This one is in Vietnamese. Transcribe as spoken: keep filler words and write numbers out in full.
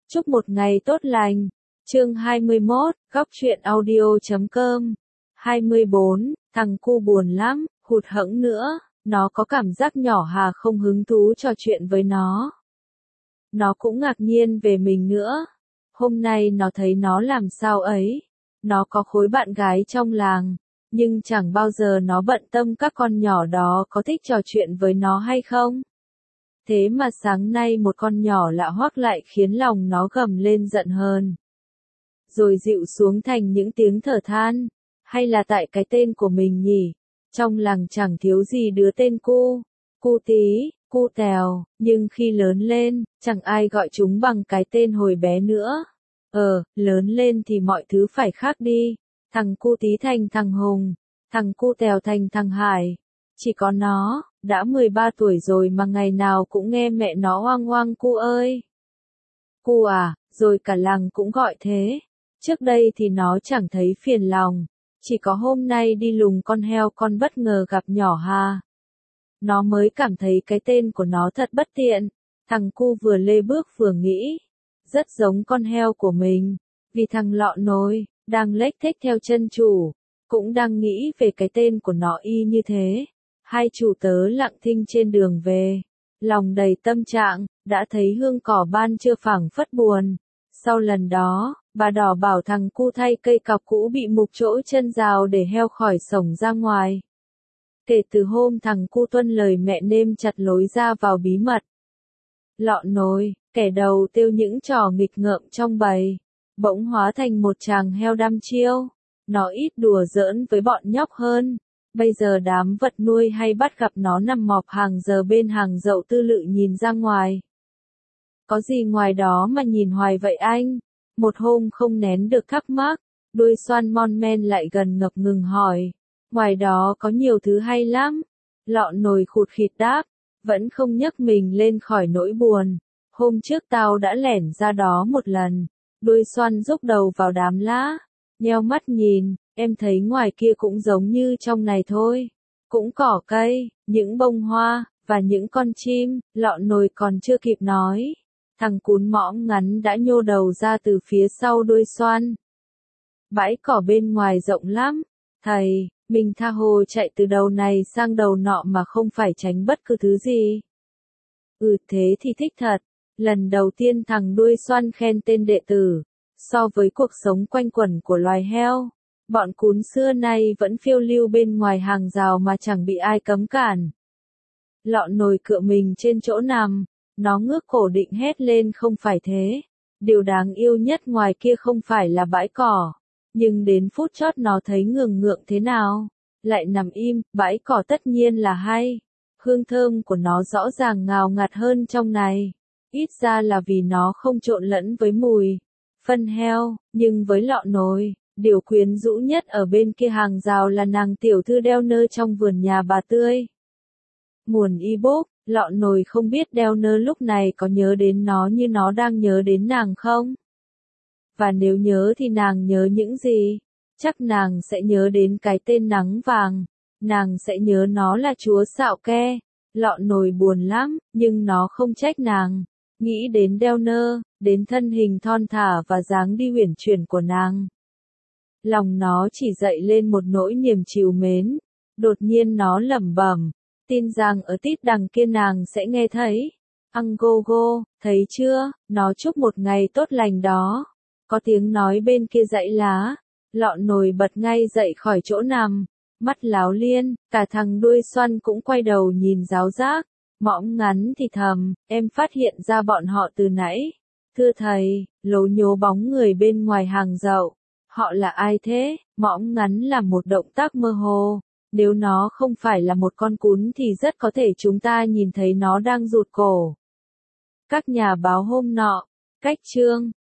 Chúc một ngày tốt lành. Chương hai mươi mốt, góc truyện audio chấm com. hai mươi bốn, thằng cu buồn lắm, hụt hẫng nữa, nó có cảm giác nhỏ Hà không hứng thú trò chuyện với nó. Nó cũng ngạc nhiên về mình nữa. Hôm nay nó thấy nó làm sao ấy. Nó có khối bạn gái trong làng, nhưng chẳng bao giờ nó bận tâm các con nhỏ đó có thích trò chuyện với nó hay không. Thế mà sáng nay một con nhỏ lạ hoắc lại khiến lòng nó gầm lên giận hờn. Rồi dịu xuống thành những tiếng thở than. Hay là tại cái tên của mình nhỉ? Trong làng chẳng thiếu gì đứa tên cu, cu tí, cu tèo, nhưng khi lớn lên, chẳng ai gọi chúng bằng cái tên hồi bé nữa. Ờ, lớn lên thì mọi thứ phải khác đi. Thằng cu tí thành thằng Hùng, thằng cu tèo thành thằng Hải. Chỉ có nó, đã mười ba tuổi rồi mà ngày nào cũng nghe mẹ nó oang oang cu ơi. Cu à, rồi cả làng cũng gọi thế. Trước đây thì nó chẳng thấy phiền lòng. Chỉ có hôm nay đi lùng con heo con bất ngờ gặp nhỏ Hà. Nó mới cảm thấy cái tên của nó thật bất tiện. Thằng cu vừa lê bước vừa nghĩ. Rất giống con heo của mình. Vì thằng lọ nồi, đang lếch thếch theo chân chủ. Cũng đang nghĩ về cái tên của nó y như thế. Hai chủ tớ lặng thinh trên đường về. Lòng đầy tâm trạng, đã thấy hương cỏ ban chưa phảng phất buồn. Sau lần đó, bà đỏ bảo thằng cu thay cây cọc cũ bị mục chỗ chân rào để heo khỏi sổng ra ngoài. Kể từ hôm thằng cu tuân lời mẹ nêm chặt lối ra vào bí mật. Lọ nồi, kẻ đầu tiêu những trò nghịch ngợm trong bầy, bỗng hóa thành một chàng heo đăm chiêu. Nó ít đùa giỡn với bọn nhóc hơn. Bây giờ đám vật nuôi hay bắt gặp nó nằm mọp hàng giờ bên hàng dậu tư lự nhìn ra ngoài. Có gì ngoài đó mà nhìn hoài vậy anh? Một hôm không nén được thắc mắc, đuôi xoăn mon men lại gần ngập ngừng hỏi. Ngoài đó có nhiều thứ hay lắm. Lọ nồi khụt khịt đáp, vẫn không nhấc mình lên khỏi nỗi buồn. Hôm trước tao đã lẻn ra đó một lần. Đuôi xoăn rúc đầu vào đám lá, nheo mắt nhìn, em thấy ngoài kia cũng giống như trong này thôi. Cũng cỏ cây, những bông hoa, và những con chim. Lọ nồi còn chưa kịp nói. Thằng cún mõm ngắn đã nhô đầu ra từ phía sau đuôi xoăn. Bãi cỏ bên ngoài rộng lắm. Thầy, mình tha hồ chạy từ đầu này sang đầu nọ mà không phải tránh bất cứ thứ gì. Ừ thế thì thích thật. Lần đầu tiên thằng đuôi xoăn khen tên đệ tử. So với cuộc sống quanh quẩn của loài heo, bọn cún xưa nay vẫn phiêu lưu bên ngoài hàng rào mà chẳng bị ai cấm cản. Lọ nồi cựa mình trên chỗ nằm. Nó ngước cổ định hét lên không phải thế. Điều đáng yêu nhất ngoài kia không phải là bãi cỏ. Nhưng đến phút chót nó thấy ngường ngượng thế nào. Lại nằm im, bãi cỏ tất nhiên là hay. Hương thơm của nó rõ ràng ngào ngạt hơn trong này. Ít ra là vì nó không trộn lẫn với mùi phân heo. Nhưng với lọ nồi, điều quyến rũ nhất ở bên kia hàng rào là nàng tiểu thư đeo nơ trong vườn nhà bà Tươi. Muồn y bốp. Lọ nồi không biết đeo nơ lúc này có nhớ đến nó như nó đang nhớ đến nàng không? Và nếu nhớ thì nàng nhớ những gì? Chắc nàng sẽ nhớ đến cái tên nắng vàng. Nàng sẽ nhớ nó là chúa xạo ke. Lọ nồi buồn lắm, nhưng nó không trách nàng. Nghĩ đến đeo nơ, đến thân hình thon thả và dáng đi uyển chuyển của nàng. Lòng nó chỉ dậy lên một nỗi niềm trìu mến. Đột nhiên nó lẩm bẩm. Tin rằng ở tít đằng kia nàng sẽ nghe thấy. Ăn go go, thấy chưa, nó chúc một ngày tốt lành đó. Có tiếng nói bên kia dãy lá. Lọ nồi bật ngay dậy khỏi chỗ nằm. Mắt láo liên, cả thằng đuôi xoăn cũng quay đầu nhìn giáo giác. Mõm ngắn thì thầm, em phát hiện ra bọn họ từ nãy. Thưa thầy, lố nhố bóng người bên ngoài hàng dậu. Họ là ai thế? Mõm ngắn là một động tác mơ hồ. Nếu nó không phải là một con cún thì rất có thể chúng ta nhìn thấy nó đang rụt cổ. Các nhà báo hôm nọ, cách chương,